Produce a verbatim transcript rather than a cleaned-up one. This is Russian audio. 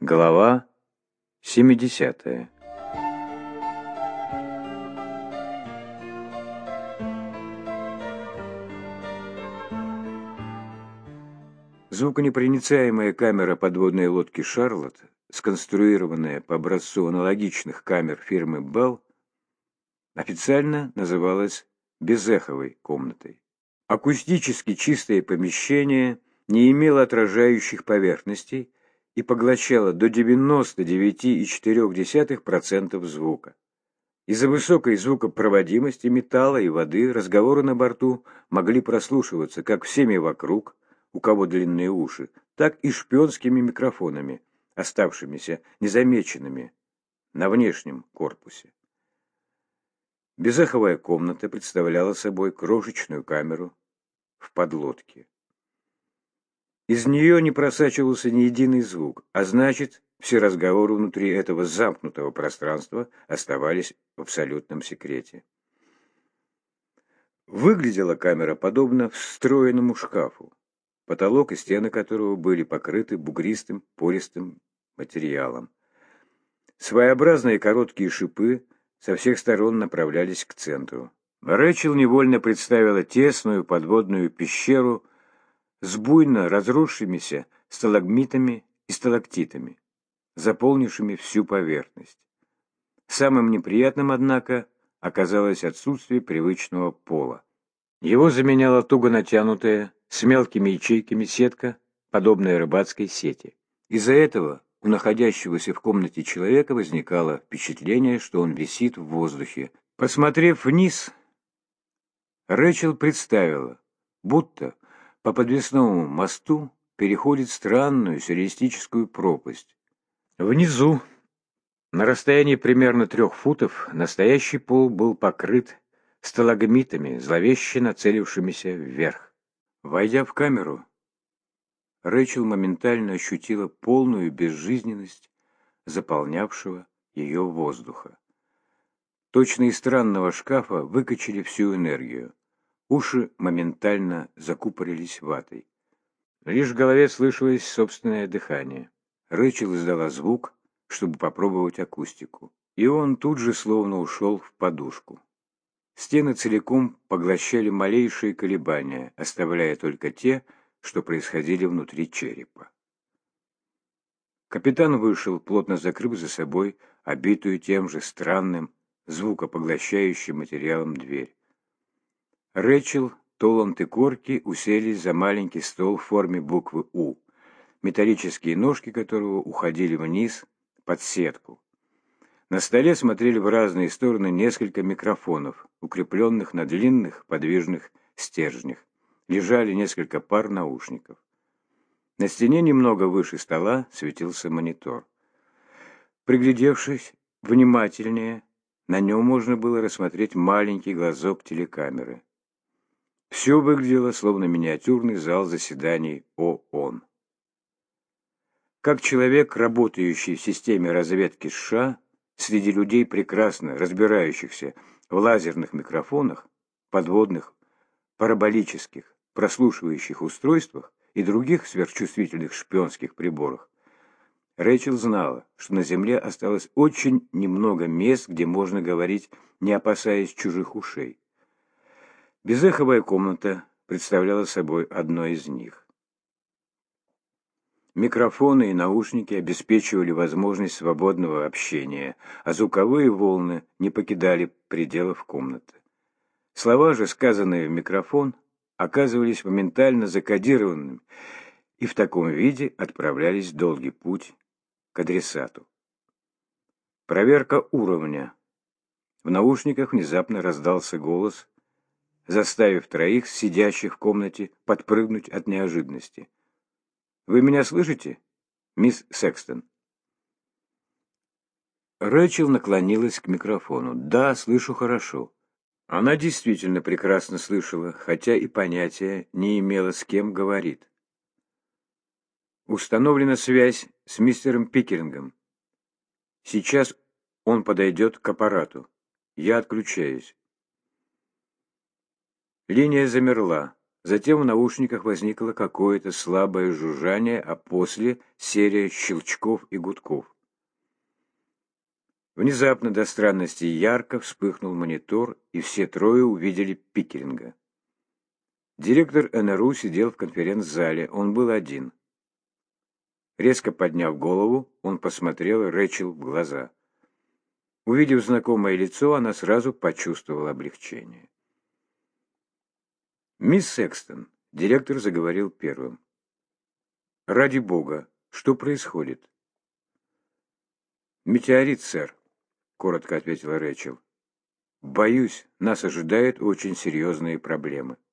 Глава семидесятая. Звуконепроницаемая камера подводной лодки «Шарлотт», сконструированная по образцу аналогичных камер фирмы Bell, официально называлась безэховой комнатой. Акустически чистое помещение не имело отражающих поверхностей и поглощало до девяноста девяти целых четырёх десятых процента звука. Из-за высокой звукопроводимости металла и воды разговоры на борту могли прослушиваться как всеми вокруг, у кого длинные уши, так и шпионскими микрофонами, оставшимися незамеченными на внешнем корпусе. Безэховая комната представляла собой крошечную камеру в подлодке. Из нее не просачивался ни единый звук, а значит, все разговоры внутри этого замкнутого пространства оставались в абсолютном секрете. Выглядела камера подобно встроенному шкафу, потолок и стены которого были покрыты бугристым пористым материалом. Своеобразные короткие шипы со всех сторон направлялись к центру. Рэчел невольно представила тесную подводную пещеру с буйно разросшимися сталагмитами и сталактитами, заполнившими всю поверхность. Самым неприятным, однако, оказалось отсутствие привычного пола. Его заменяла туго натянутая, с мелкими ячейками сетка, подобная рыбацкой сети. Из-за этого у находящегося в комнате человека возникало впечатление, что он висит в воздухе. Посмотрев вниз, Рэчел представила, будто по подвесному мосту переходит странную сюрреалистическую пропасть. Внизу, на расстоянии примерно трех футов, настоящий пол был покрыт сталагмитами, зловеще нацелившимися вверх. Войдя в камеру, Рэчел моментально ощутила полную безжизненность заполнявшего ее воздуха. Точно из странного шкафа выкачали всю энергию. Уши моментально закупорились ватой. Лишь в голове слышалось собственное дыхание. Рэчел издала звук, чтобы попробовать акустику, и он тут же словно ушел в подушку. Стены целиком поглощали малейшие колебания, оставляя только те, что происходили внутри черепа. Капитан вышел, плотно закрыв за собой обитую тем же странным, звукопоглощающим материалом дверь. Рэчел, Толланд и Корки уселись за маленький стол в форме буквы «У», металлические ножки которого уходили вниз под сетку. На столе смотрели в разные стороны несколько микрофонов, укрепленных на длинных подвижных стержнях. Лежали несколько пар наушников. На стене немного выше стола светился монитор. Приглядевшись внимательнее, на нем можно было рассмотреть маленький глазок телекамеры. Все выглядело словно миниатюрный зал заседаний ООН. Как человек, работающий в системе разведки США, среди людей, прекрасно разбирающихся в лазерных микрофонах, подводных, параболических, прослушивающих устройствах и других сверхчувствительных шпионских приборах, Рэчел знала, что на Земле осталось очень немного мест, где можно говорить, не опасаясь чужих ушей. Безэховая комната представляла собой одно из них. Микрофоны и наушники обеспечивали возможность свободного общения, а звуковые волны не покидали пределов комнаты. Слова же, сказанные в микрофон, оказывались моментально закодированными и в таком виде отправлялись в долгий путь к адресату. Проверка уровня. В наушниках внезапно раздался голос, заставив троих, сидящих в комнате, подпрыгнуть от неожиданности. «Вы меня слышите, мисс Секстон?» Рэчел наклонилась к микрофону. «Да, слышу хорошо». Она действительно прекрасно слышала, хотя и понятия не имела, с кем говорит. «Установлена связь с мистером Пикерингом. Сейчас он подойдет к аппарату. Я отключаюсь». Линия замерла. Затем в наушниках возникло какое-то слабое жужжание, а после серия щелчков и гудков. Внезапно до странности ярко вспыхнул монитор, и все трое увидели Пикеринга. Директор эн эр у сидел в конференц-зале, он был один. Резко подняв голову, он посмотрел Рэчел в глаза. Увидев знакомое лицо, она сразу почувствовала облегчение. «Мисс Секстон», — директор заговорил первым. «Ради бога, что происходит?» «Метеорит, сэр», — коротко ответила Рэчел. «Боюсь, нас ожидают очень серьезные проблемы».